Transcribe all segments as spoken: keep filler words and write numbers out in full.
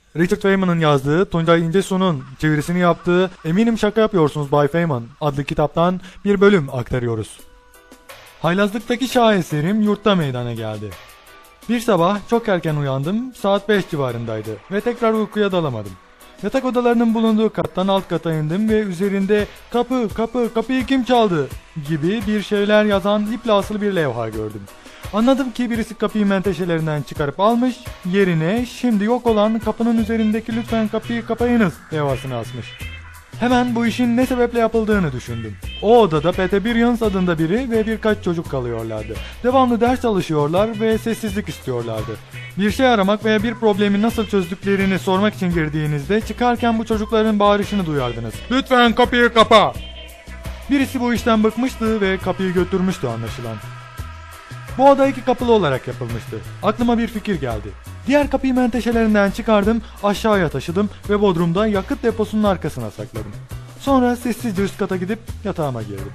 Richard Feynman'ın yazdığı, Tuncay İncesu'nun çevirisini yaptığı Eminim Şaka Yapıyorsunuz Bay Feynman adlı kitaptan bir bölüm aktarıyoruz. Haylazlıktaki şaheserim yurtta meydana geldi. Bir sabah çok erken uyandım, saat beş civarındaydı ve tekrar uykuya dalamadım. Yatak odalarının bulunduğu kattan alt kata indim ve üzerinde "Kapı, kapı, kapıyı kim çaldı?" gibi bir şeyler yazan iple asılı bir levha gördüm. Anladım ki birisi kapıyı menteşelerinden çıkarıp almış, yerine şimdi yok olan kapının üzerindeki "Lütfen kapıyı kapayınız" levhasını asmış. Hemen bu işin ne sebeple yapıldığını düşündüm. O odada Peter Bryans adında biri ve birkaç çocuk kalıyorlardı. Devamlı ders çalışıyorlar ve sessizlik istiyorlardı. Bir şey aramak veya bir problemi nasıl çözdüklerini sormak için girdiğinizde çıkarken bu çocukların bağırışını duyardınız. "Lütfen kapıyı kapa!" Birisi bu işten bıkmıştı ve kapıyı götürmüştü anlaşılan. Bu oda iki kapılı olarak yapılmıştı. Aklıma bir fikir geldi. Diğer kapıyı menteşelerinden çıkardım, aşağıya taşıdım ve bodrumda yakıt deposunun arkasına sakladım. Sonra sessizce üst kata gidip yatağıma girdim.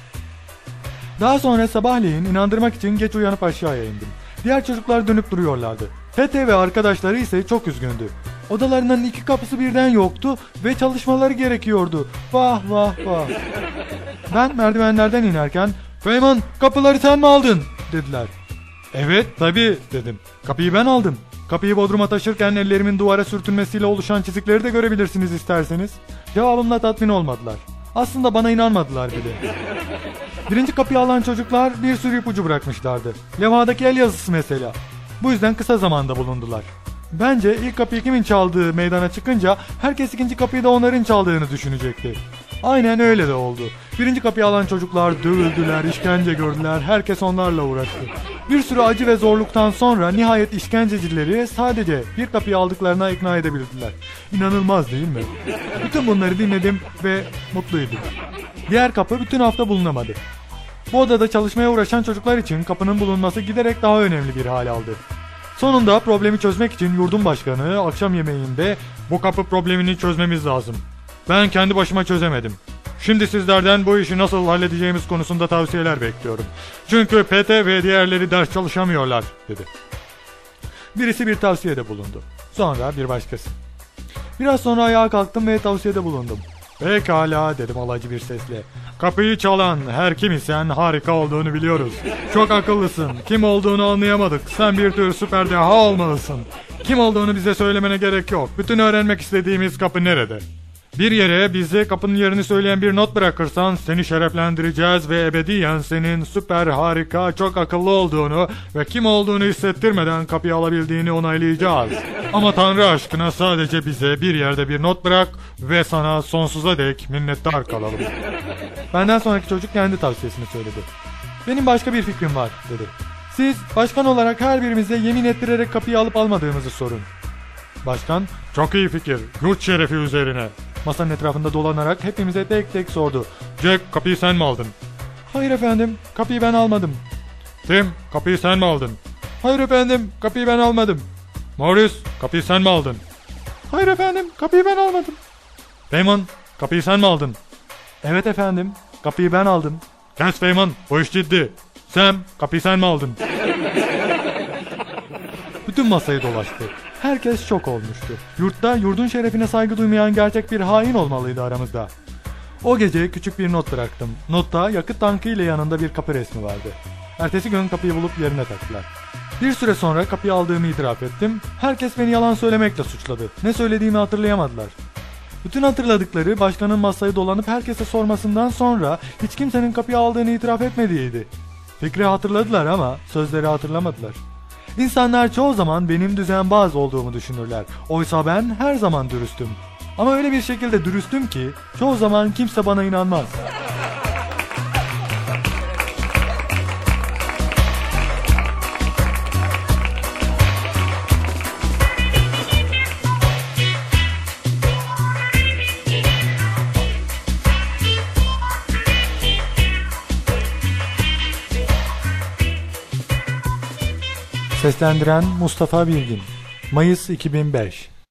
Daha sonra sabahleyin inandırmak için geç uyanıp aşağıya indim. Diğer çocuklar dönüp duruyorlardı. Pete ve arkadaşları ise çok üzgündü. Odalarının iki kapısı birden yoktu ve çalışmaları gerekiyordu. Vah vah vah. Ben merdivenlerden inerken "Feynman, kapıları sen mi aldın?" dediler. "Evet tabii" dedim. "Kapıyı ben aldım. Kapıyı bodruma taşırken ellerimin duvara sürtünmesiyle oluşan çizikleri de görebilirsiniz isterseniz." Cevabımla tatmin olmadılar. Aslında bana inanmadılar bile. Birinci kapıyı alan çocuklar bir sürü ipucu bırakmışlardı. Levhadaki el yazısı mesela. Bu yüzden kısa zamanda bulundular. Bence ilk kapıyı kimin çaldığı meydana çıkınca herkes ikinci kapıyı da onların çaldığını düşünecekti. Aynen öyle de oldu. Birinci kapıyı alan çocuklar dövüldüler, işkence gördüler, herkes onlarla uğraştı. Bir sürü acı ve zorluktan sonra nihayet işkencecileri sadece bir kapıyı aldıklarına ikna edebildiler. İnanılmaz değil mi? Bütün bunları dinledim ve mutluydum. Diğer kapı bütün hafta bulunamadı. Bu odada çalışmaya uğraşan çocuklar için kapının bulunması giderek daha önemli bir hal aldı. Sonunda problemi çözmek için yurdun başkanı akşam yemeğinde "Bu kapı problemini çözmemiz lazım. Ben kendi başıma çözemedim. Şimdi sizlerden bu işi nasıl halledeceğimiz konusunda tavsiyeler bekliyorum. Çünkü P T ve diğerleri ders çalışamıyorlar" dedi. Birisi bir tavsiyede bulundu. Sonra bir başkası. Biraz sonra ayağa kalktım ve tavsiyede bulundum. "Pekala" dedim alaycı bir sesle. "Kapıyı çalan her kim isen harika olduğunu biliyoruz. Çok akıllısın. Kim olduğunu anlayamadık. Sen bir tür süper deha olmalısın. Kim olduğunu bize söylemene gerek yok. Bütün öğrenmek istediğimiz kapı nerede? Bir yere bize kapının yerini söyleyen bir not bırakırsan seni şereflendireceğiz ve ebediyen senin süper, harika, çok akıllı olduğunu ve kim olduğunu hissettirmeden kapıyı alabildiğini onaylayacağız. Ama Tanrı aşkına sadece bize bir yerde bir not bırak ve sana sonsuza dek minnettar kalalım." Benden sonraki çocuk kendi tavsiyesini söyledi. "Benim başka bir fikrim var" dedi. "Siz başkan olarak her birimize yemin ettirerek kapıyı alıp almadığımızı sorun." Başkan, "Çok iyi fikir. Yurt şerefi üzerine." Masanın etrafında dolanarak hepimize tek tek sordu. "Jack, kapıyı sen mi aldın?" "Hayır efendim, kapıyı ben almadım." "Tim, kapıyı sen mi aldın?" "Hayır efendim, kapıyı ben almadım." "Morris, kapıyı sen mi aldın?" "Hayır efendim, kapıyı ben almadım." "Feynman, kapıyı sen mi aldın?" "Evet efendim, kapıyı ben aldım." "Kes Feynman, bu iş ciddi." "Sam, kapıyı sen mi aldın?" Bütün masayı dolaştı. Herkes şok olmuştu. Yurtta yurdun şerefine saygı duymayan gerçek bir hain olmalıydı aramızda. O gece küçük bir not bıraktım. Notta yakıt tankı ile yanında bir kapı resmi vardı. Ertesi gün kapıyı bulup yerine taktılar. Bir süre sonra kapıyı aldığımı itiraf ettim. Herkes beni yalan söylemekle suçladı. Ne söylediğimi hatırlayamadılar. Bütün hatırladıkları başkanın masayı dolanıp herkese sormasından sonra hiç kimsenin kapıyı aldığını itiraf etmediğiydi. Fikri hatırladılar ama sözleri hatırlamadılar. İnsanlar çoğu zaman benim düzenbaz olduğumu düşünürler. Oysa ben her zaman dürüstüm. Ama öyle bir şekilde dürüstüm ki çoğu zaman kimse bana inanmaz. Seslendiren Mustafa Bilgin. Mayıs iki bin beş.